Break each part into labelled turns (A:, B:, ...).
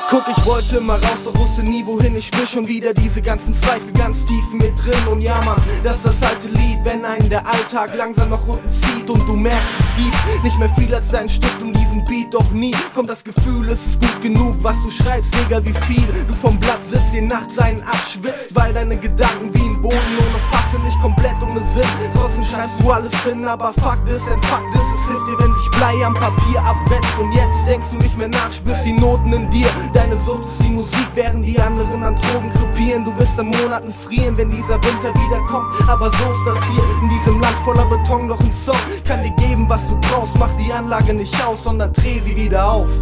A: Guck, ich wollte immer raus, doch wusste nie wohin. Ich spür schon wieder diese ganzen Zweifel ganz tief in mir drin. Und ja Mann, das ist das alte Lied, wenn einen der Alltag langsam nach unten zieht. Und du merkst, es gibt nicht mehr viel als deinen Stift und diesen Beat. Doch nie kommt das Gefühl, es ist gut genug, was du schreibst, egal wie viel du vom Blatt sitzt, dir nachts einen abschwitzt, weil deine Gedanken wie ein Boden ohne Fasse, nicht komplett ohne Sinn. Trotzdem schreibst du alles hin, aber Fakt ist, es hilft dir, wenn sich Blei am Papier abwetzt. Und jetzt denkst du nicht mehr nach, spürst die Noten in dir. Deine Sucht ist die Musik, während die anderen an Drogen krepieren. Du wirst in Monaten frieren, wenn dieser Winter wiederkommt. Aber so ist das hier, in diesem Land voller Beton. Doch ein Song kann dir geben, was du brauchst. Mach die Anlage nicht aus, sondern dreh sie wieder auf.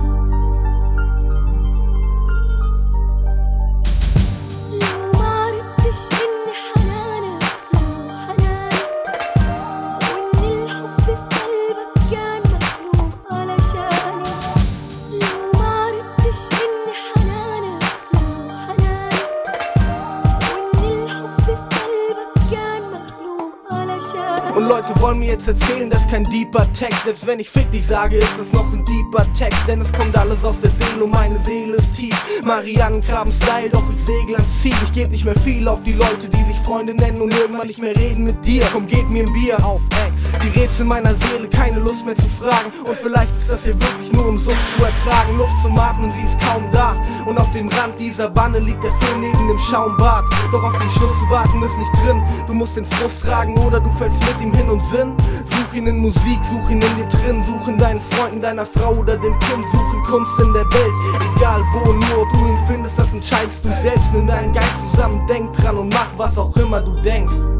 A: Und Leute wollen mir jetzt erzählen, das ist kein deeper Text. Selbst wenn ich fick dich sage, ist das noch ein deeper Text. Denn es kommt alles aus der Seele und meine Seele ist tief. Marianengraben-Style, doch ich segel ans Ziel. Ich geb nicht mehr viel auf die Leute, die sich Freunde nennen und irgendwann nicht mehr reden mit dir. Komm, gib mir ein Bier auf Ex. Die Rätsel meiner Seele, keine Lust mehr zu fragen. Und vielleicht ist das hier wirklich nur um Sucht zu ertragen. Luft zum Atmen, sie ist kaum da. Und auf dem Rand dieser Wanne liegt der Föhn neben dem Schaumbad. Doch auf den Schluss zu warten ist nicht drin. Du musst den Frust tragen oder du fällst mit ihm hin und Sinn. Such ihn in Musik, such ihn in dir drin. Such in deinen Freunden, deiner Frau oder dem Kind. Such in Kunst in der Welt, egal wo, nur ob du ihn findest, das entscheidest du selbst. Nimm deinen Geist zusammen, denk dran und mach was auch immer du denkst.